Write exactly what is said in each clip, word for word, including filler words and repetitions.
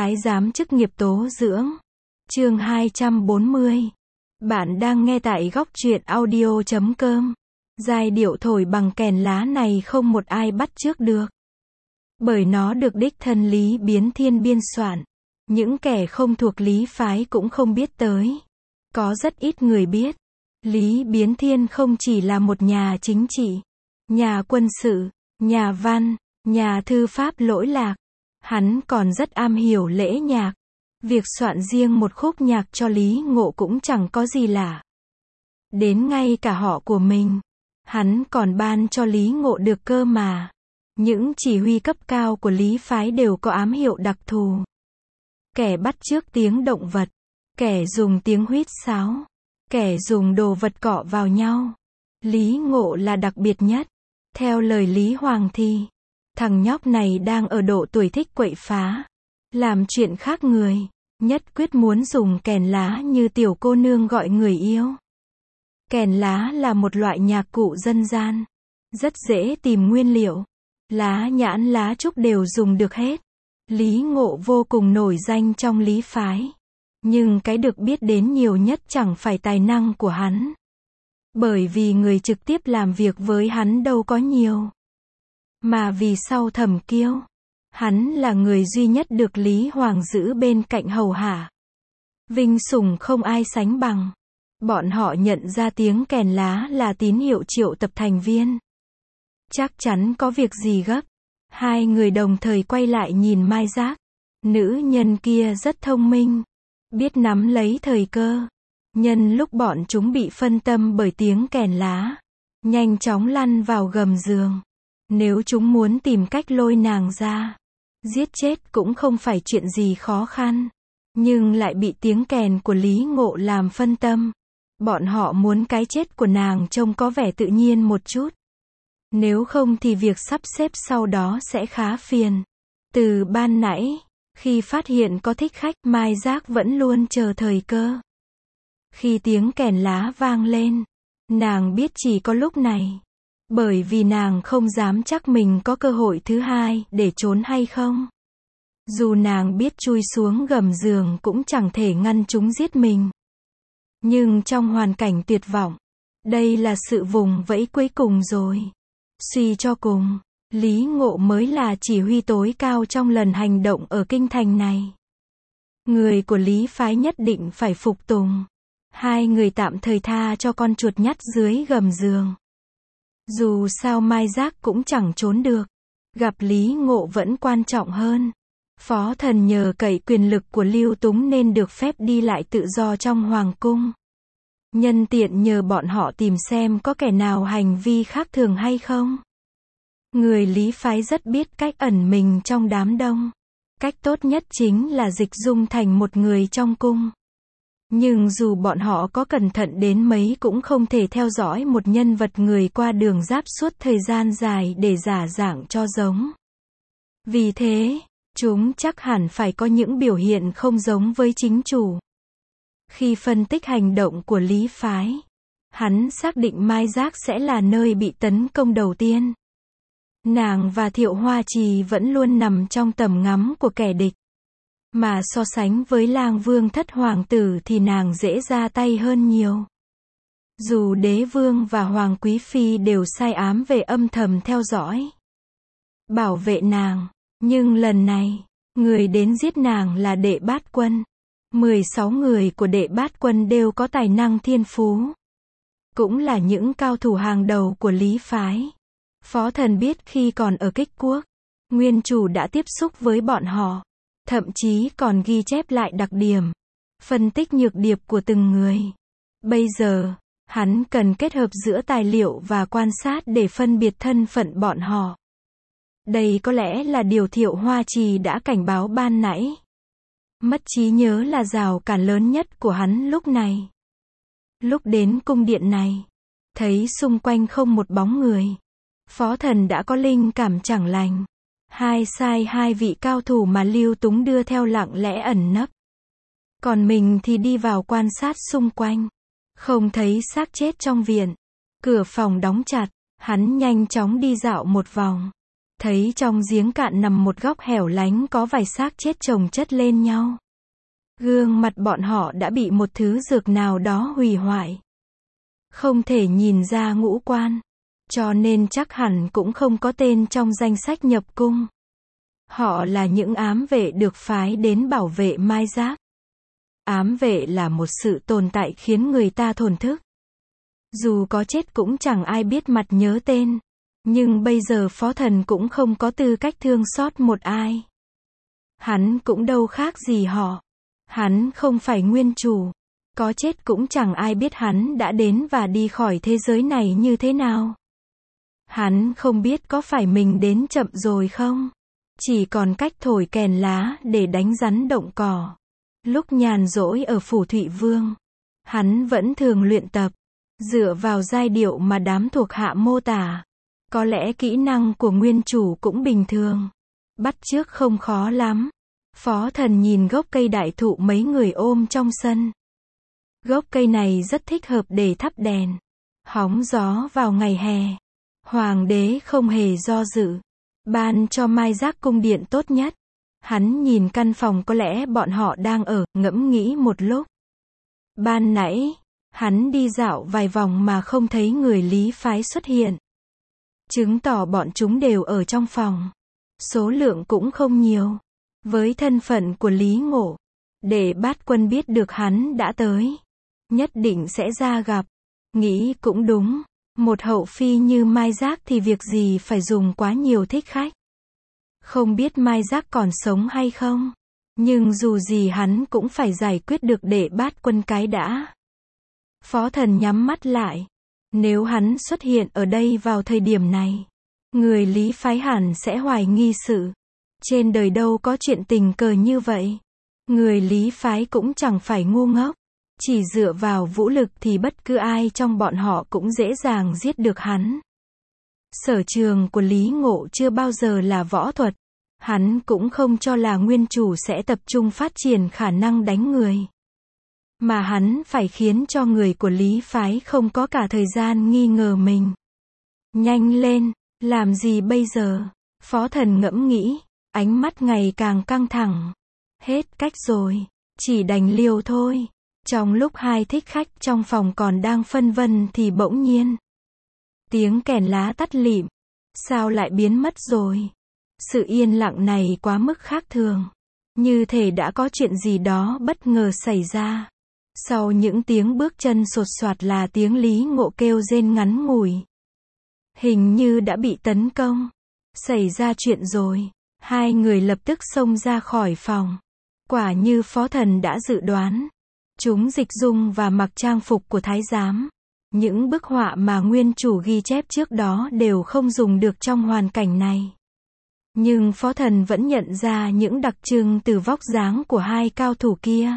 Thái giám chức nghiệp tố dưỡng. Chương hai trăm bốn mươi. Bạn đang nghe tại góc truyện audio chấm com. Giai điệu thổi bằng kèn lá này không một ai bắt chước được. Bởi nó được đích thân Lý Biến Thiên biên soạn. Những kẻ không thuộc Lý phái cũng không biết tới. Có rất ít người biết. Lý Biến Thiên không chỉ là một nhà chính trị, nhà quân sự, nhà văn, nhà thư pháp lỗi lạc. Hắn còn rất am hiểu lễ nhạc. Việc soạn riêng một khúc nhạc cho Lý Ngộ cũng chẳng có gì lạ. Đến ngay cả họ của mình, hắn còn ban cho Lý Ngộ được cơ mà. Những chỉ huy cấp cao của Lý phái đều có ám hiệu đặc thù. Kẻ bắt chước tiếng động vật, kẻ dùng tiếng huýt sáo, kẻ dùng đồ vật cọ vào nhau. Lý Ngộ là đặc biệt nhất. Theo lời Lý Hoàng thì, thằng nhóc này đang ở độ tuổi thích quậy phá, làm chuyện khác người, nhất quyết muốn dùng kèn lá như tiểu cô nương gọi người yêu. Kèn lá là một loại nhạc cụ dân gian, rất dễ tìm nguyên liệu. Lá nhãn lá trúc đều dùng được hết. Lý Ngộ vô cùng nổi danh trong Lý phái. Nhưng cái được biết đến nhiều nhất chẳng phải tài năng của hắn. Bởi vì người trực tiếp làm việc với hắn đâu có nhiều. Mà vì sau Thẩm Kiêu, hắn là người duy nhất được Lý Hoàng giữ bên cạnh hầu hạ. Vinh sủng không ai sánh bằng. Bọn họ nhận ra tiếng kèn lá là tín hiệu triệu tập thành viên. Chắc chắn có việc gì gấp. Hai người đồng thời quay lại nhìn Mai Giác. Nữ nhân kia rất thông minh, biết nắm lấy thời cơ. Nhân lúc bọn chúng bị phân tâm bởi tiếng kèn lá, nhanh chóng lăn vào gầm giường. Nếu chúng muốn tìm cách lôi nàng ra, giết chết cũng không phải chuyện gì khó khăn. Nhưng lại bị tiếng kèn của Lý Ngộ làm phân tâm. Bọn họ muốn cái chết của nàng trông có vẻ tự nhiên một chút. Nếu không thì việc sắp xếp sau đó sẽ khá phiền. Từ ban nãy, khi phát hiện có thích khách, Mai Giác vẫn luôn chờ thời cơ. Khi tiếng kèn lá vang lên, nàng biết chỉ có lúc này. Bởi vì nàng không dám chắc mình có cơ hội thứ hai để trốn hay không. Dù nàng biết chui xuống gầm giường cũng chẳng thể ngăn chúng giết mình. Nhưng trong hoàn cảnh tuyệt vọng, đây là sự vùng vẫy cuối cùng rồi. Suy cho cùng, Lý Ngộ mới là chỉ huy tối cao trong lần hành động ở kinh thành này. Người của Lý phái nhất định phải phục tùng. Hai người tạm thời tha cho con chuột nhắt dưới gầm giường. Dù sao Mai Giác cũng chẳng trốn được. Gặp Lý Ngộ vẫn quan trọng hơn. Phó thần nhờ cậy quyền lực của Lưu Túng nên được phép đi lại tự do trong hoàng cung. Nhân tiện nhờ bọn họ tìm xem có kẻ nào hành vi khác thường hay không. Người Lý phái rất biết cách ẩn mình trong đám đông. Cách tốt nhất chính là dịch dung thành một người trong cung. Nhưng dù bọn họ có cẩn thận đến mấy cũng không thể theo dõi một nhân vật người qua đường giáp suốt thời gian dài để giả dạng cho giống. Vì thế, chúng chắc hẳn phải có những biểu hiện không giống với chính chủ. Khi phân tích hành động của Lý phái, hắn xác định Mai Giác sẽ là nơi bị tấn công đầu tiên. Nàng và Thiệu Hoa Trì vẫn luôn nằm trong tầm ngắm của kẻ địch. Mà so sánh với Lang Vương thất hoàng tử thì nàng dễ ra tay hơn nhiều. Dù đế vương và hoàng quý phi đều sai ám về âm thầm theo dõi, bảo vệ nàng, nhưng lần này, người đến giết nàng là Đệ Bát Quân. mười sáu người của Đệ Bát Quân đều có tài năng thiên phú. Cũng là những cao thủ hàng đầu của Lý phái. Phó thần biết khi còn ở Kích Quốc, nguyên chủ đã tiếp xúc với bọn họ. Thậm chí còn ghi chép lại đặc điểm, phân tích nhược điểm của từng người. Bây giờ, hắn cần kết hợp giữa tài liệu và quan sát để phân biệt thân phận bọn họ. Đây có lẽ là điều Thiệu Hoa Trì đã cảnh báo ban nãy. Mất trí nhớ là rào cản lớn nhất của hắn lúc này. Lúc đến cung điện này, thấy xung quanh không một bóng người. Phó thần đã có linh cảm chẳng lành. Hai sai hai vị cao thủ mà Lưu Túng đưa theo lặng lẽ ẩn nấp. Còn mình thì đi vào quan sát xung quanh. Không thấy xác chết trong viện. Cửa phòng đóng chặt. Hắn nhanh chóng đi dạo một vòng. thấy trong giếng cạn nằm một góc hẻo lánh có vài xác chết chồng chất lên nhau. Gương mặt bọn họ đã bị một thứ dược nào đó hủy hoại. Không thể nhìn ra ngũ quan, cho nên chắc hẳn cũng không có tên trong danh sách nhập cung. Họ là những ám vệ được phái đến bảo vệ Mai Giác. Ám vệ là một sự tồn tại khiến người ta thổn thức. Dù có chết cũng chẳng ai biết mặt nhớ tên. Nhưng bây giờ Phó Thần cũng không có tư cách thương xót một ai. Hắn cũng đâu khác gì họ. Hắn không phải nguyên chủ. Có chết cũng chẳng ai biết hắn đã đến và đi khỏi thế giới này như thế nào. Hắn không biết có phải mình đến chậm rồi không. Chỉ còn cách thổi kèn lá để đánh rắn động cỏ. Lúc nhàn rỗi ở phủ Thụy Vương, hắn vẫn thường luyện tập, dựa vào giai điệu mà đám thuộc hạ mô tả. Có lẽ kỹ năng của nguyên chủ cũng bình thường. Bắt chước không khó lắm. Phó Thần nhìn gốc cây đại thụ mấy người ôm trong sân. Gốc cây này rất thích hợp để thắp đèn, hóng gió vào ngày hè. Hoàng đế không hề do dự, ban cho Mai Giác cung điện tốt nhất. Hắn nhìn căn phòng có lẽ bọn họ đang ở, ngẫm nghĩ một lúc. Ban nãy, hắn đi dạo vài vòng mà không thấy người Lý phái xuất hiện. Chứng tỏ bọn chúng đều ở trong phòng. Số lượng cũng không nhiều. Với thân phận của Lý Ngộ, để Bát Quân biết được hắn đã tới, nhất định sẽ ra gặp. Nghĩ cũng đúng. Một hậu phi như Mai Giác thì việc gì phải dùng quá nhiều thích khách. Không biết Mai Giác còn sống hay không. Nhưng dù gì hắn cũng phải giải quyết được Đệ Bát Quân cái đã. Phó Thần nhắm mắt lại. Nếu hắn xuất hiện ở đây vào thời điểm này, người Lý phái hẳn sẽ hoài nghi sự. Trên đời đâu có chuyện tình cờ như vậy. Người Lý phái cũng chẳng phải ngu ngốc. Chỉ dựa vào vũ lực thì bất cứ ai trong bọn họ cũng dễ dàng giết được hắn. Sở trường của Lý Ngộ chưa bao giờ là võ thuật. Hắn cũng không cho là nguyên chủ sẽ tập trung phát triển khả năng đánh người. Mà hắn phải khiến cho người của Lý phái không có cả thời gian nghi ngờ mình. Nhanh lên, làm gì bây giờ? Phó Thần ngẫm nghĩ, ánh mắt ngày càng căng thẳng. Hết cách rồi, chỉ đành liều thôi. Trong lúc hai thích khách trong phòng còn đang phân vân thì bỗng nhiên tiếng kèn lá tắt lịm. Sao lại biến mất rồi? Sự yên lặng này quá mức khác thường. Như thể đã có chuyện gì đó bất ngờ xảy ra. Sau những tiếng bước chân sột soạt là tiếng Lý Ngộ kêu rên ngắn ngủi. Hình như đã bị tấn công. Xảy ra chuyện rồi. Hai người lập tức xông ra khỏi phòng. Quả như Phó Thần đã dự đoán. Chúng dịch dung và mặc trang phục của thái giám. Những bức họa mà nguyên chủ ghi chép trước đó đều không dùng được trong hoàn cảnh này. Nhưng Phó Thần vẫn nhận ra những đặc trưng từ vóc dáng của hai cao thủ kia.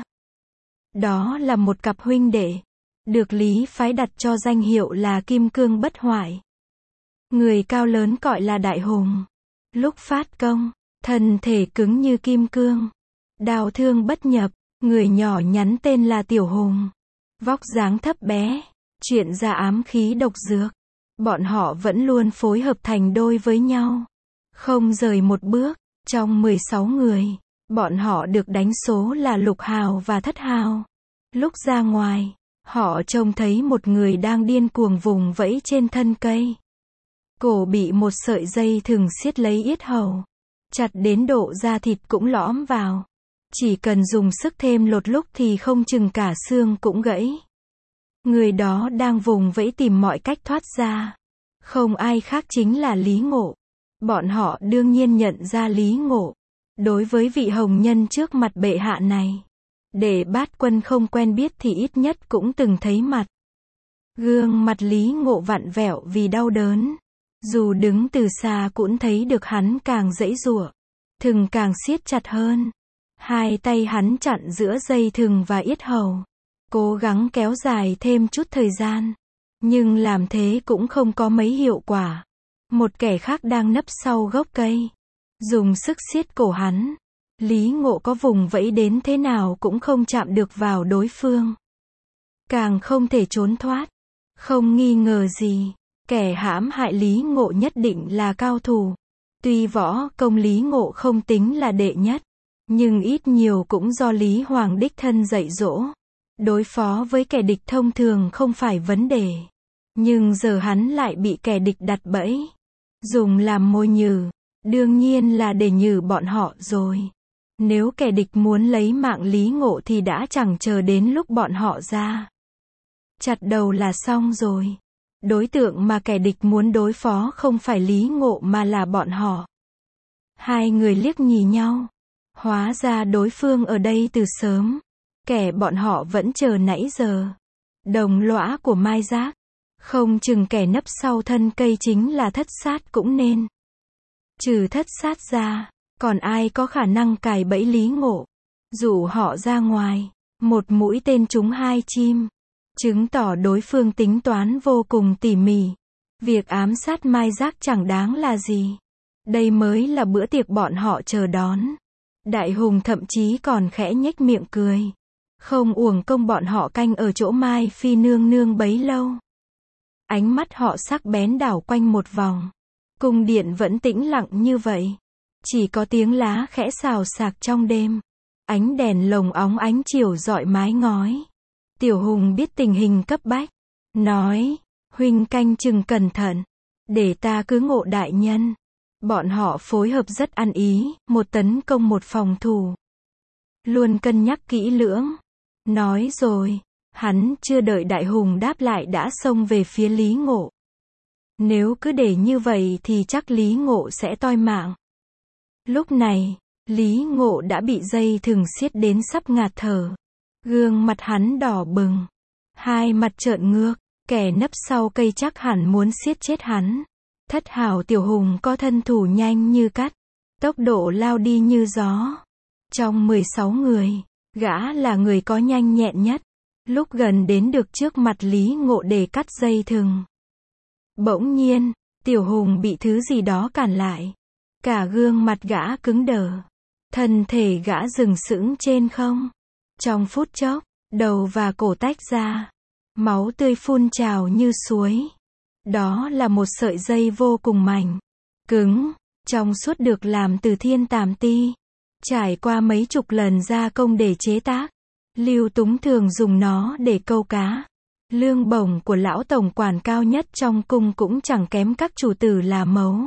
Đó là một cặp huynh đệ, được Lý phái đặt cho danh hiệu là Kim Cương Bất Hoại. Người cao lớn gọi là Đại Hùng. Lúc phát công, thân thể cứng như kim cương, đao thương bất nhập. Người nhỏ nhắn tên là Tiểu Hùng. Vóc dáng thấp bé, chuyện ra ám khí độc dược. Bọn họ vẫn luôn phối hợp thành đôi với nhau. Không rời một bước. Trong mười sáu người, bọn họ được đánh số là Lục Hào và Thất Hào. Lúc ra ngoài, họ trông thấy một người đang điên cuồng vùng vẫy trên thân cây. Cổ bị một sợi dây thừng siết lấy yết hầu. Chặt đến độ da thịt cũng lõm vào. Chỉ cần dùng sức thêm lột lúc thì không chừng cả xương cũng gãy. Người đó đang vùng vẫy tìm mọi cách thoát ra. Không ai khác chính là Lý Ngộ. Bọn họ đương nhiên nhận ra Lý Ngộ. Đối với vị hồng nhân trước mặt bệ hạ này, Để Bát Quân không quen biết thì ít nhất cũng từng thấy mặt. Gương mặt Lý Ngộ vặn vẹo vì đau đớn. Dù đứng từ xa cũng thấy được hắn càng giãy giụa. Thừng càng siết chặt hơn. Hai tay hắn chặn giữa dây thừng và yết hầu. Cố gắng kéo dài thêm chút thời gian. Nhưng làm thế cũng không có mấy hiệu quả. Một kẻ khác đang nấp sau gốc cây. Dùng sức siết cổ hắn. Lý Ngộ có vùng vẫy đến thế nào cũng không chạm được vào đối phương. Càng không thể trốn thoát. Không nghi ngờ gì. Kẻ hãm hại Lý Ngộ nhất định là cao thủ. Tuy võ công Lý Ngộ không tính là đệ nhất, nhưng ít nhiều cũng do Lý Hoàng đích thân dạy dỗ. Đối phó với kẻ địch thông thường không phải vấn đề. Nhưng giờ hắn lại bị kẻ địch đặt bẫy, dùng làm mồi nhử, đương nhiên là để nhử bọn họ rồi. Nếu kẻ địch muốn lấy mạng Lý Ngộ thì đã chẳng chờ đến lúc bọn họ ra chặt đầu là xong rồi. Đối tượng mà kẻ địch muốn đối phó không phải Lý Ngộ mà là bọn họ. Hai người liếc nhìn nhau. Hóa ra đối phương ở đây từ sớm. Kẻ bọn họ vẫn chờ nãy giờ. Đồng lõa của Mai Giác. Không chừng kẻ nấp sau thân cây chính là Thất Sát cũng nên. Trừ Thất Sát ra, còn ai có khả năng cài bẫy Lý Ngộ. Dụ họ ra ngoài. Một mũi tên trúng hai chim. Chứng tỏ đối phương tính toán vô cùng tỉ mỉ. Việc ám sát Mai Giác chẳng đáng là gì. Đây mới là bữa tiệc bọn họ chờ đón. Đại Hùng thậm chí còn khẽ nhếch miệng cười. Không uổng công bọn họ canh ở chỗ Mai Phi nương nương bấy lâu. Ánh mắt họ sắc bén đảo quanh một vòng. Cung điện vẫn tĩnh lặng như vậy. Chỉ có tiếng lá khẽ xào xạc trong đêm. Ánh đèn lồng óng ánh chiều rọi mái ngói. Tiểu Hùng biết tình hình cấp bách. Nói, huynh canh chừng cẩn thận. Để ta cứ ngộ đại nhân. Bọn họ phối hợp rất ăn ý, một tấn công một phòng thủ. Luôn cân nhắc kỹ lưỡng. Nói rồi, hắn chưa đợi Đại Hùng đáp lại đã xông về phía Lý Ngộ. Nếu cứ để như vậy thì chắc Lý Ngộ sẽ toi mạng. Lúc này, Lý Ngộ đã bị dây thừng siết đến sắp ngạt thở. Gương mặt hắn đỏ bừng. Hai mặt trợn ngược. Kẻ nấp sau cây chắc hẳn muốn siết chết hắn. Thất hảo Tiểu Hùng có thân thủ nhanh như cắt. Tốc độ lao đi như gió. Trong mười sáu người, gã là người có nhanh nhẹn nhất. Lúc gần đến được trước mặt Lý Ngộ để cắt dây thừng. Bỗng nhiên, Tiểu Hùng bị thứ gì đó cản lại. Cả gương mặt gã cứng đờ. Thân thể gã dừng sững trên không. Trong phút chốc, đầu và cổ tách ra. Máu tươi phun trào như suối. Đó là một sợi dây vô cùng mảnh, cứng, trong suốt được làm từ thiên tàm ti. Trải qua mấy chục lần gia công để chế tác. Lưu Túng thường dùng nó để câu cá. Lương bổng của lão tổng quản cao nhất trong cung cũng chẳng kém các chủ tử là mấu.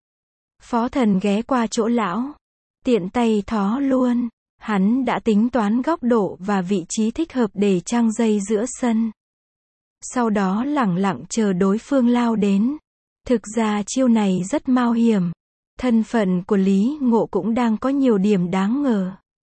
Phó Thần ghé qua chỗ lão. Tiện tay thó luôn. Hắn đã tính toán góc độ và vị trí thích hợp để trăng dây giữa sân. Sau đó lẳng lặng chờ đối phương lao đến. Thực ra chiêu này rất mạo hiểm. Thân phận của Lý Ngộ cũng đang có nhiều điểm đáng ngờ.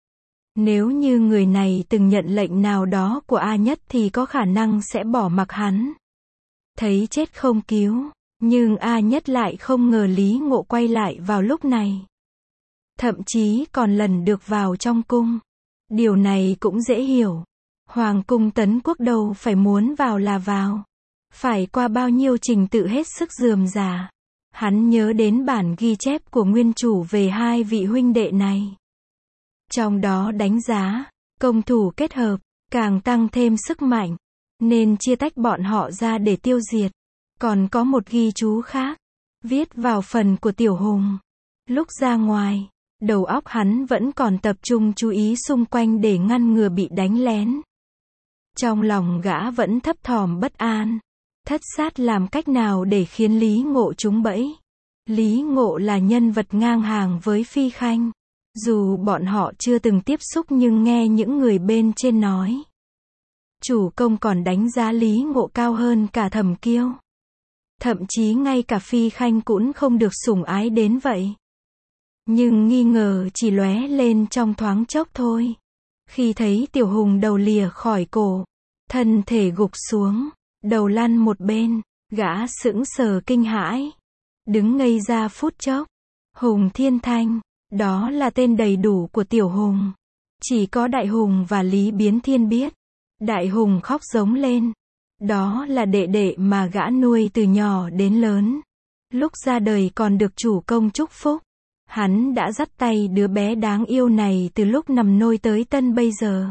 Nếu như người này từng nhận lệnh nào đó của A Nhất thì có khả năng sẽ bỏ mặc hắn. Thấy chết không cứu. Nhưng A Nhất lại không ngờ Lý Ngộ quay lại vào lúc này. Thậm chí còn lần được vào trong cung. Điều này cũng dễ hiểu. Hoàng cung Tấn Quốc đâu phải muốn vào là vào. Phải qua bao nhiêu trình tự hết sức rườm rà. Hắn nhớ đến bản ghi chép của nguyên chủ về hai vị huynh đệ này. Trong đó đánh giá, công thủ kết hợp, càng tăng thêm sức mạnh. Nên chia tách bọn họ ra để tiêu diệt. Còn có một ghi chú khác. Viết vào phần của Tiểu Hùng. Lúc ra ngoài, đầu óc hắn vẫn còn tập trung chú ý xung quanh để ngăn ngừa bị đánh lén. Trong lòng gã vẫn thấp thỏm bất an. Thất Sát làm cách nào để khiến Lý Ngộ trúng bẫy? Lý Ngộ là nhân vật ngang hàng với Phi Khanh. Dù bọn họ chưa từng tiếp xúc nhưng nghe những người bên trên nói. Chủ công còn đánh giá Lý Ngộ cao hơn cả Thẩm Kiêu. Thậm chí ngay cả Phi Khanh cũng không được sủng ái đến vậy. Nhưng nghi ngờ chỉ lóe lên trong thoáng chốc thôi. Khi thấy Tiểu Hùng đầu lìa khỏi cổ, thân thể gục xuống, đầu lăn một bên, gã sững sờ kinh hãi. Đứng ngây ra phút chốc. Hùng Thiên Thanh, đó là tên đầy đủ của Tiểu Hùng. Chỉ có Đại Hùng và Lý Biến Thiên biết. Đại Hùng khóc giống lên. Đó là đệ đệ mà gã nuôi từ nhỏ đến lớn. Lúc ra đời còn được chủ công chúc phúc. Hắn đã dắt tay đứa bé đáng yêu này từ lúc nằm nôi tới tân bây giờ.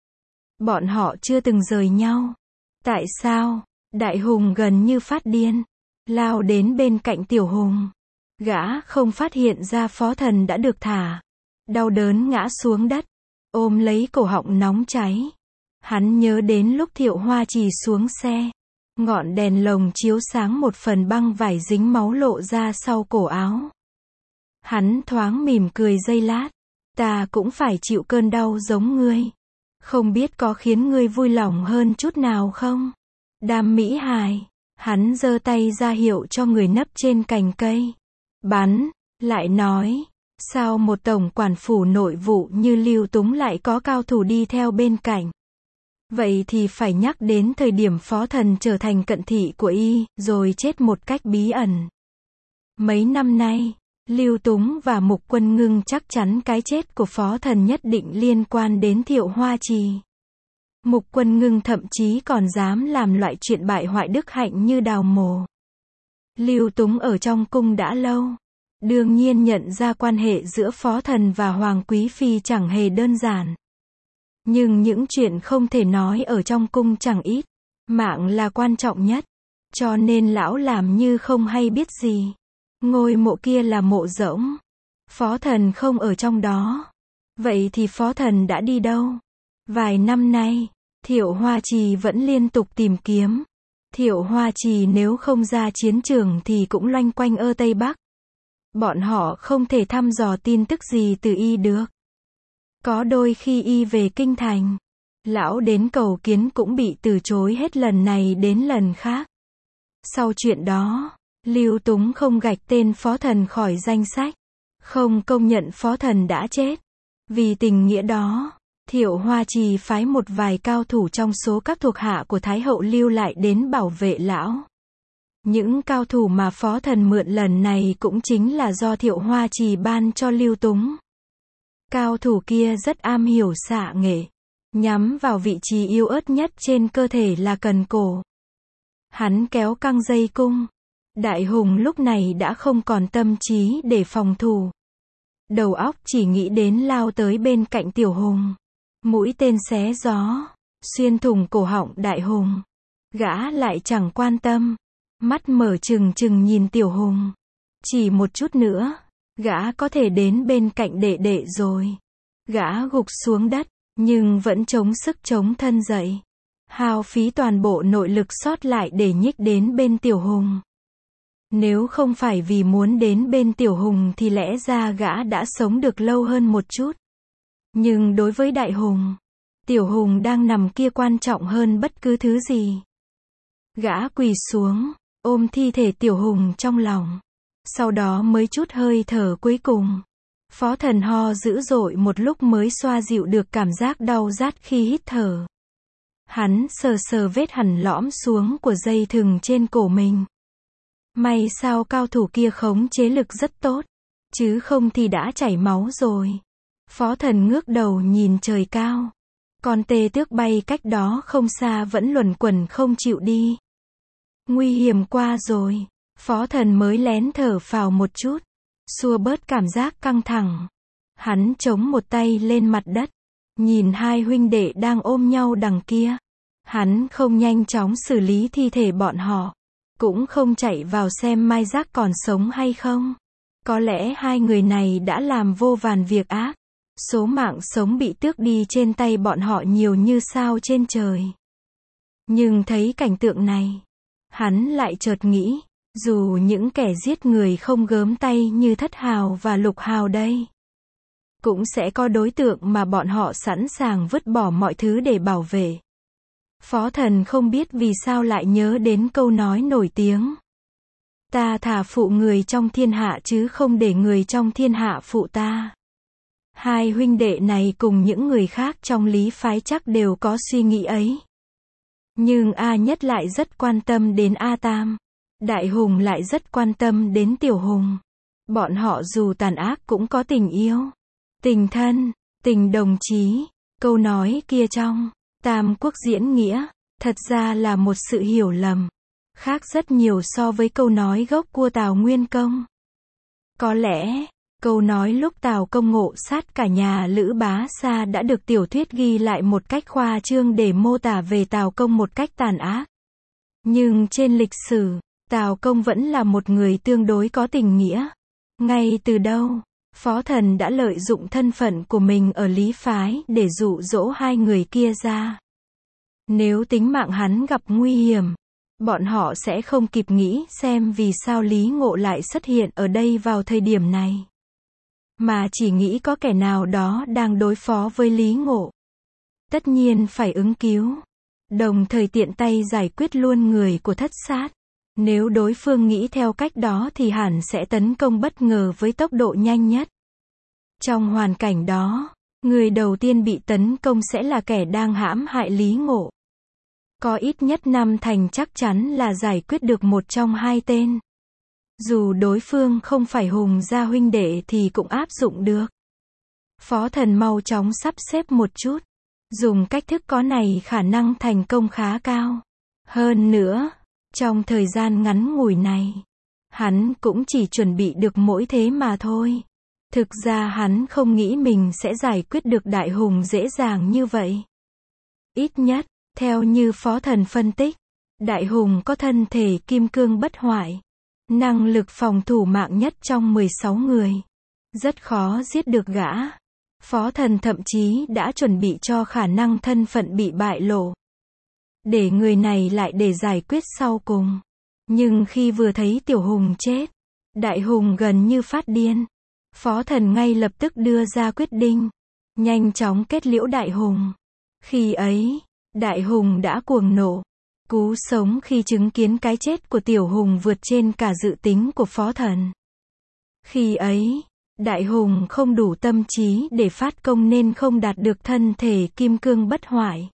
Bọn họ chưa từng rời nhau. Tại sao? Đại Hùng gần như phát điên. Lao đến bên cạnh Tiểu Hùng. Gã không phát hiện ra Phó Thần đã được thả. Đau đớn ngã xuống đất, ôm lấy cổ họng nóng cháy. Hắn nhớ đến lúc Thiệu Hoa Trì xuống xe. Ngọn đèn lồng chiếu sáng một phần băng vải dính máu lộ ra sau cổ áo. Hắn thoáng mỉm cười giây lát. Ta cũng phải chịu cơn đau giống ngươi. Không biết có khiến ngươi vui lòng hơn chút nào không? Đàm Mỹ Hài. Hắn giơ tay ra hiệu cho người nấp trên cành cây. Bắn, lại nói. Sao một tổng quản phủ nội vụ như Lưu Túng lại có cao thủ đi theo bên cạnh? Vậy thì phải nhắc đến thời điểm Phó Thần trở thành cận thị của y, rồi chết một cách bí ẩn. Mấy năm nay, Lưu Túng và Mục Quân Ngưng chắc chắn cái chết của Phó Thần nhất định liên quan đến Thiệu Hoa Trì. Mục Quân Ngưng thậm chí còn dám làm loại chuyện bại hoại đức hạnh như đào mồ. Lưu Túng ở trong cung đã lâu. Đương nhiên nhận ra quan hệ giữa Phó Thần và Hoàng Quý Phi chẳng hề đơn giản. Nhưng những chuyện không thể nói ở trong cung chẳng ít. Mạng là quan trọng nhất. Cho nên lão làm như không hay biết gì. Ngôi mộ kia là mộ rỗng. Phó Thần không ở trong đó. Vậy thì Phó Thần đã đi đâu? Vài năm nay, Thiệu Hoa Trì vẫn liên tục tìm kiếm. Thiệu Hoa Trì nếu không ra chiến trường thì cũng loanh quanh ở Tây Bắc. Bọn họ không thể thăm dò tin tức gì từ y được. Có đôi khi y về kinh thành, lão đến cầu kiến cũng bị từ chối hết lần này đến lần khác. Sau chuyện đó, Lưu Túng không gạch tên Phó Thần khỏi danh sách, không công nhận Phó Thần đã chết. Vì tình nghĩa đó, Thiệu Hoa Trì phái một vài cao thủ trong số các thuộc hạ của Thái hậu lưu lại đến bảo vệ lão. Những cao thủ mà Phó Thần mượn lần này cũng chính là do Thiệu Hoa Trì ban cho Lưu Túng. Cao thủ kia rất am hiểu xạ nghệ, nhắm vào vị trí yếu ớt nhất trên cơ thể là cần cổ. Hắn kéo căng dây cung. Đại Hùng lúc này đã không còn tâm trí để phòng thủ. Đầu óc chỉ nghĩ đến lao tới bên cạnh Tiểu Hùng. Mũi tên xé gió, xuyên thủng cổ họng Đại Hùng. Gã lại chẳng quan tâm. Mắt mở trừng trừng nhìn Tiểu Hùng. Chỉ một chút nữa, gã có thể đến bên cạnh đệ đệ rồi. Gã gục xuống đất, nhưng vẫn chống sức chống thân dậy. Hao phí toàn bộ nội lực sót lại để nhích đến bên Tiểu Hùng. Nếu không phải vì muốn đến bên Tiểu Hùng thì lẽ ra gã đã sống được lâu hơn một chút. Nhưng đối với Đại Hùng, Tiểu Hùng đang nằm kia quan trọng hơn bất cứ thứ gì. Gã quỳ xuống, ôm thi thể Tiểu Hùng trong lòng. Sau đó mới chút hơi thở cuối cùng. Phó Thần ho dữ dội một lúc mới xoa dịu được cảm giác đau rát khi hít thở. Hắn sờ sờ vết hằn lõm xuống của dây thừng trên cổ mình. May sao cao thủ kia khống chế lực rất tốt, chứ không thì đã chảy máu rồi. Phó Thần ngước đầu nhìn trời cao. Con tê tước bay cách đó không xa vẫn luẩn quẩn không chịu đi. Nguy hiểm qua rồi. Phó Thần mới lén thở phào một chút, xua bớt cảm giác căng thẳng. Hắn chống một tay lên mặt đất, nhìn hai huynh đệ đang ôm nhau đằng kia. Hắn không nhanh chóng xử lý thi thể bọn họ, cũng không chạy vào xem Mai Giác còn sống hay không. Có lẽ hai người này đã làm vô vàn việc ác. Số mạng sống bị tước đi trên tay bọn họ nhiều như sao trên trời. Nhưng thấy cảnh tượng này, hắn lại chợt nghĩ, dù những kẻ giết người không gớm tay như Thất Hào và Lục Hào đây, cũng sẽ có đối tượng mà bọn họ sẵn sàng vứt bỏ mọi thứ để bảo vệ. Phó Thần không biết vì sao lại nhớ đến câu nói nổi tiếng. Ta thà phụ người trong thiên hạ chứ không để người trong thiên hạ phụ ta. Hai huynh đệ này cùng những người khác trong lý phái chắc đều có suy nghĩ ấy. Nhưng A Nhất lại rất quan tâm đến A Tam. Đại Hùng lại rất quan tâm đến Tiểu Hùng. Bọn họ dù tàn ác cũng có tình yêu, tình thân, tình đồng chí. Câu nói kia trong Tam Quốc diễn nghĩa, thật ra là một sự hiểu lầm, khác rất nhiều so với câu nói gốc của Tào Nguyên Công. Có lẽ, câu nói lúc Tào Công ngộ sát cả nhà Lữ Bá Sa đã được tiểu thuyết ghi lại một cách khoa trương để mô tả về Tào Công một cách tàn ác. Nhưng trên lịch sử, Tào Công vẫn là một người tương đối có tình nghĩa. Ngay từ đâu, Phó Thần đã lợi dụng thân phận của mình ở Lý phái để dụ dỗ hai người kia ra. Nếu tính mạng hắn gặp nguy hiểm, bọn họ sẽ không kịp nghĩ xem vì sao Lý Ngộ lại xuất hiện ở đây vào thời điểm này. Mà chỉ nghĩ có kẻ nào đó đang đối phó với Lý Ngộ. Tất nhiên phải ứng cứu. Đồng thời tiện tay giải quyết luôn người của Thất Sát. Nếu đối phương nghĩ theo cách đó thì hẳn sẽ tấn công bất ngờ với tốc độ nhanh nhất. Trong hoàn cảnh đó, người đầu tiên bị tấn công sẽ là kẻ đang hãm hại Lý Ngộ. Có ít nhất năm thành chắc chắn là giải quyết được một trong hai tên. Dù đối phương không phải Hùng gia huynh đệ thì cũng áp dụng được. Phó Thần mau chóng sắp xếp một chút. Dùng cách thức có này khả năng thành công khá cao. Hơn nữa, trong thời gian ngắn ngủi này, hắn cũng chỉ chuẩn bị được mỗi thế mà thôi. Thực ra hắn không nghĩ mình sẽ giải quyết được Đại Hùng dễ dàng như vậy. Ít nhất, theo như Phó Thần phân tích, Đại Hùng có thân thể kim cương bất hoại, năng lực phòng thủ mạng nhất trong mười sáu người. Rất khó giết được gã. Phó Thần thậm chí đã chuẩn bị cho khả năng thân phận bị bại lộ. Để người này lại để giải quyết sau cùng. Nhưng khi vừa thấy Tiểu Hùng chết, Đại Hùng gần như phát điên. Phó Thần ngay lập tức đưa ra quyết định, nhanh chóng kết liễu Đại Hùng. Khi ấy, Đại Hùng đã cuồng nộ. Cú sống khi chứng kiến cái chết của Tiểu Hùng vượt trên cả dự tính của Phó Thần. Khi ấy, Đại Hùng không đủ tâm trí để phát công nên không đạt được thân thể kim cương bất hoại.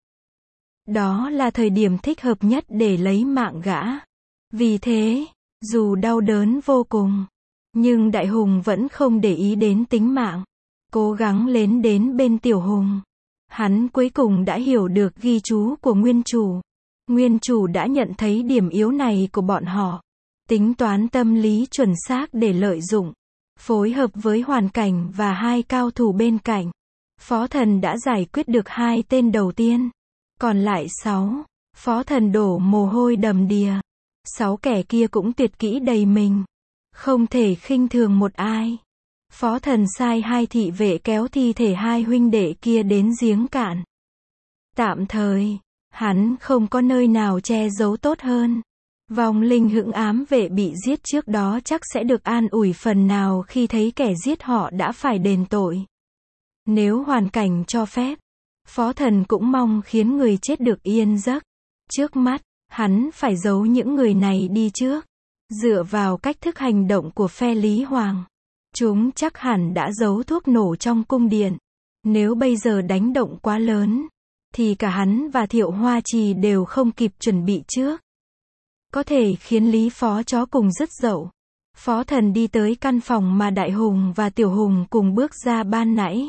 Đó là thời điểm thích hợp nhất để lấy mạng gã. Vì thế, dù đau đớn vô cùng, nhưng Đại Hùng vẫn không để ý đến tính mạng. Cố gắng lến đến bên Tiểu Hùng. Hắn cuối cùng đã hiểu được ghi chú của Nguyên Chủ. Nguyên Chủ đã nhận thấy điểm yếu này của bọn họ. Tính toán tâm lý chuẩn xác để lợi dụng. Phối hợp với hoàn cảnh và hai cao thủ bên cạnh. Phó Thần đã giải quyết được hai tên đầu tiên. Còn lại sáu. Phó Thần đổ mồ hôi đầm đìa. Sáu kẻ kia cũng tuyệt kỹ đầy mình. Không thể khinh thường một ai. Phó Thần sai hai thị vệ kéo thi thể hai huynh đệ kia đến giếng cạn. Tạm thời, hắn không có nơi nào che giấu tốt hơn. Vong linh hững ám vệ bị giết trước đó chắc sẽ được an ủi phần nào khi thấy kẻ giết họ đã phải đền tội. Nếu hoàn cảnh cho phép, Phó Thần cũng mong khiến người chết được yên giấc. Trước mắt, hắn phải giấu những người này đi trước. Dựa vào cách thức hành động của phe Lý Hoàng, chúng chắc hẳn đã giấu thuốc nổ trong cung điện. Nếu bây giờ đánh động quá lớn, thì cả hắn và Thiệu Hoa Trì đều không kịp chuẩn bị trước. Có thể khiến Lý Phó chó cùng dứt dậu. Phó Thần đi tới căn phòng mà Đại Hùng và Tiểu Hùng cùng bước ra ban nãy.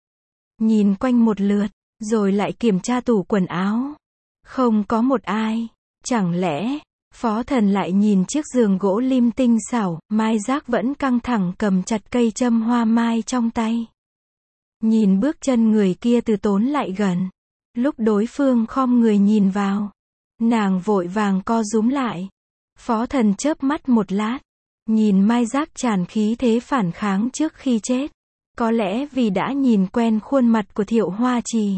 Nhìn quanh một lượt, rồi lại kiểm tra tủ quần áo. Không có một ai. Chẳng lẽ, Phó Thần lại nhìn chiếc giường gỗ lim tinh xảo, Mai Giác vẫn căng thẳng cầm chặt cây châm hoa mai trong tay. Nhìn bước chân người kia từ tốn lại gần. Lúc đối phương khom người nhìn vào, nàng vội vàng co rúm lại. Phó Thần chớp mắt một lát, nhìn Mai Giác tràn khí thế phản kháng trước khi chết. Có lẽ vì đã nhìn quen khuôn mặt của Thiệu Hoa Trì.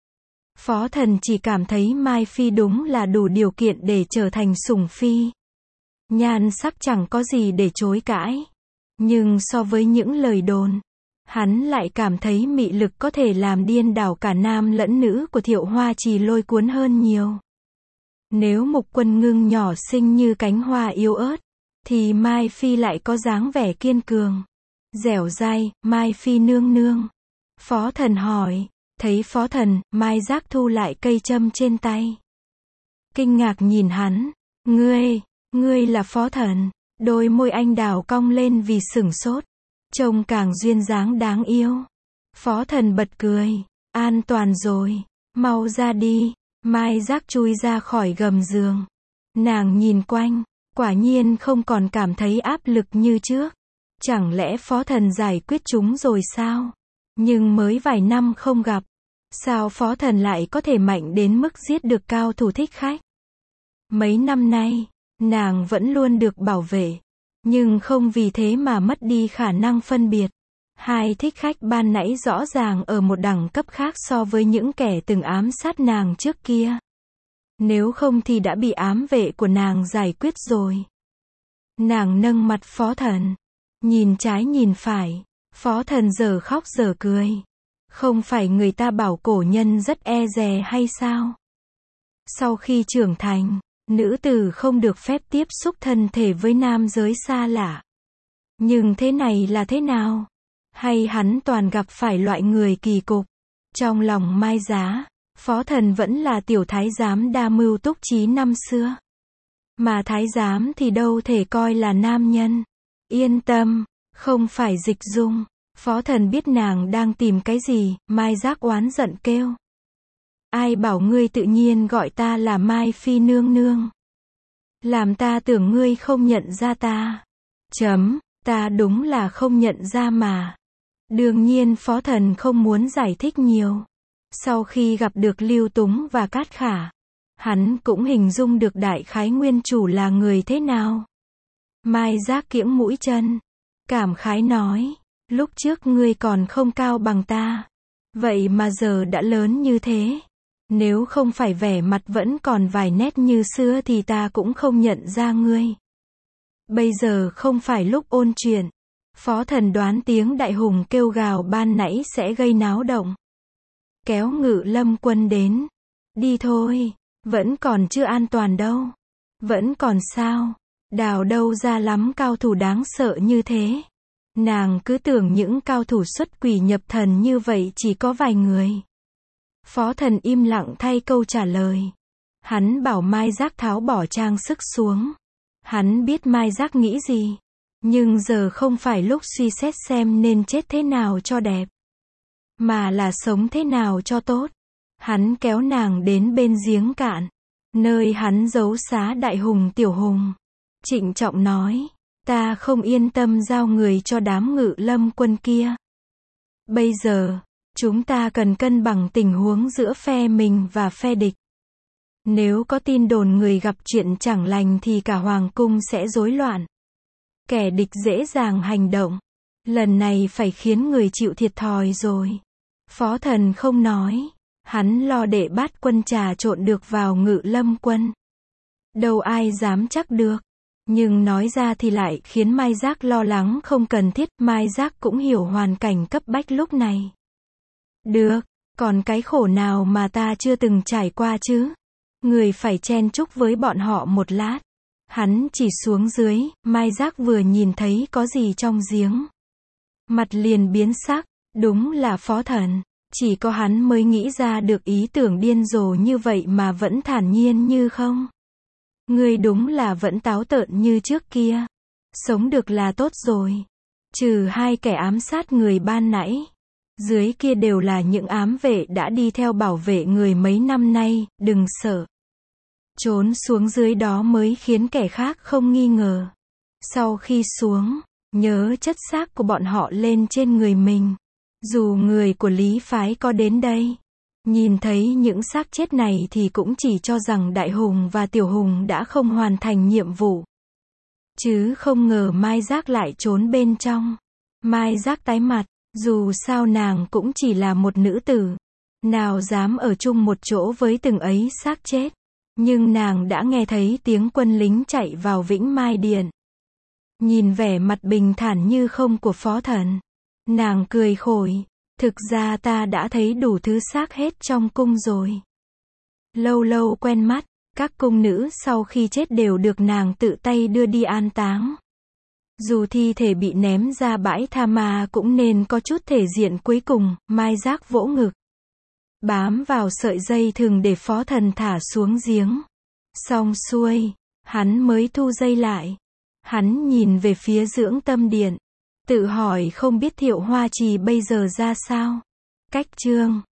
Phó Thần chỉ cảm thấy Mai Phi đúng là đủ điều kiện để trở thành sủng phi. Nhan sắc chẳng có gì để chối cãi. Nhưng so với những lời đồn, hắn lại cảm thấy mị lực có thể làm điên đảo cả nam lẫn nữ của Thiệu Hoa Trì lôi cuốn hơn nhiều. Nếu Mục Quân Ngưng nhỏ xinh như cánh hoa yếu ớt, thì Mai Phi lại có dáng vẻ kiên cường, dẻo dai. Mai Phi nương nương. Phó Thần hỏi. Thấy Phó Thần, Mai Giác thu lại cây châm trên tay. Kinh ngạc nhìn hắn. Ngươi, ngươi là Phó Thần. Đôi môi anh đào cong lên vì sửng sốt. Trông càng duyên dáng đáng yêu. Phó Thần bật cười. An toàn rồi. Mau ra đi. Mai Giác chui ra khỏi gầm giường. Nàng nhìn quanh. Quả nhiên không còn cảm thấy áp lực như trước. Chẳng lẽ Phó Thần giải quyết chúng rồi sao? Nhưng mới vài năm không gặp. Sao Phó Thần lại có thể mạnh đến mức giết được cao thủ thích khách? Mấy năm nay, nàng vẫn luôn được bảo vệ. Nhưng không vì thế mà mất đi khả năng phân biệt. Hai thích khách ban nãy rõ ràng ở một đẳng cấp khác so với những kẻ từng ám sát nàng trước kia. Nếu không thì đã bị ám vệ của nàng giải quyết rồi. Nàng nâng mặt Phó Thần. Nhìn trái nhìn phải. Phó Thần giờ khóc giờ cười. Không phải người ta bảo cổ nhân rất e dè hay sao? Sau khi trưởng thành, nữ tử không được phép tiếp xúc thân thể với nam giới xa lạ. Nhưng thế này là thế nào? Hay hắn toàn gặp phải loại người kỳ cục? Trong lòng Mai Giá, Phó Thần vẫn là tiểu thái giám đa mưu túc trí năm xưa. Mà thái giám thì đâu thể coi là nam nhân. Yên tâm, không phải Dịch Dung. Phó Thần biết nàng đang tìm cái gì, Mai Giác oán giận kêu. Ai bảo ngươi tự nhiên gọi ta là Mai Phi nương nương? Làm ta tưởng ngươi không nhận ra ta. Chấm, ta đúng là không nhận ra mà. Đương nhiên Phó Thần không muốn giải thích nhiều. Sau khi gặp được Lưu Túng và Cát Khả, hắn cũng hình dung được đại khái nguyên chủ là người thế nào. Mai Giác kiễng mũi chân, cảm khái nói, lúc trước ngươi còn không cao bằng ta. Vậy mà giờ đã lớn như thế. Nếu không phải vẻ mặt vẫn còn vài nét như xưa thì ta cũng không nhận ra ngươi. Bây giờ không phải lúc ôn chuyện. Phó Thần đoán tiếng đại hùng kêu gào ban nãy sẽ gây náo động. Kéo Ngự Lâm Quân đến. Đi thôi, vẫn còn chưa an toàn đâu. Vẫn còn sao? Đào đâu ra lắm cao thủ đáng sợ như thế. Nàng cứ tưởng những cao thủ xuất quỷ nhập thần như vậy chỉ có vài người. Phó Thần im lặng thay câu trả lời. Hắn bảo Mai Giác tháo bỏ trang sức xuống. Hắn biết Mai Giác nghĩ gì. Nhưng giờ không phải lúc suy xét xem nên chết thế nào cho đẹp. Mà là sống thế nào cho tốt. Hắn kéo nàng đến bên giếng cạn. Nơi hắn giấu xá đại hùng tiểu hùng. Trịnh trọng nói. Ta không yên tâm giao người cho đám Ngự Lâm Quân kia. Bây giờ, chúng ta cần cân bằng tình huống giữa phe mình và phe địch. Nếu có tin đồn người gặp chuyện chẳng lành thì cả hoàng cung sẽ rối loạn. Kẻ địch dễ dàng hành động. Lần này phải khiến người chịu thiệt thòi rồi. Phó Thần không nói. Hắn lo để Bát Quân trà trộn được vào Ngự Lâm Quân. Đâu ai dám chắc được. Nhưng nói ra thì lại khiến Mai Giác lo lắng không cần thiết. Mai Giác cũng hiểu hoàn cảnh cấp bách lúc này. Được, còn cái khổ nào mà ta chưa từng trải qua chứ? Người phải chen chúc với bọn họ một lát. Hắn chỉ xuống dưới, Mai Giác vừa nhìn thấy có gì trong giếng. Mặt liền biến sắc, đúng là Phó Thần. Chỉ có hắn mới nghĩ ra được ý tưởng điên rồ như vậy mà vẫn thản nhiên như không. Ngươi đúng là vẫn táo tợn như trước kia. Sống được là tốt rồi. Trừ hai kẻ ám sát người ban nãy. Dưới kia đều là những ám vệ đã đi theo bảo vệ người mấy năm nay, đừng sợ. Trốn xuống dưới đó mới khiến kẻ khác không nghi ngờ. Sau khi xuống, nhớ chất xác của bọn họ lên trên người mình. Dù người của Lý Phái có đến đây, nhìn thấy những xác chết này thì cũng chỉ cho rằng Đại Hùng và Tiểu Hùng đã không hoàn thành nhiệm vụ. Chứ không ngờ Mai Giác lại trốn bên trong. Mai Giác tái mặt, dù sao nàng cũng chỉ là một nữ tử. Nào dám ở chung một chỗ với từng ấy xác chết. Nhưng nàng đã nghe thấy tiếng quân lính chạy vào Vĩnh Mai Điện. Nhìn vẻ mặt bình thản như không của Phó Thần. Nàng cười khổi. Thực ra ta đã thấy đủ thứ xác hết trong cung rồi. Lâu lâu quen mắt, các cung nữ sau khi chết đều được nàng tự tay đưa đi an táng. Dù thi thể bị ném ra bãi tha ma cũng nên có chút thể diện cuối cùng. Mai Giác vỗ ngực. Bám vào sợi dây thừng để Phó Thần thả xuống giếng. Xong xuôi, hắn mới thu dây lại. Hắn nhìn về phía Dưỡng Tâm Điện. Tự hỏi không biết Thiệu Hoa Trì bây giờ ra sao. Cách chương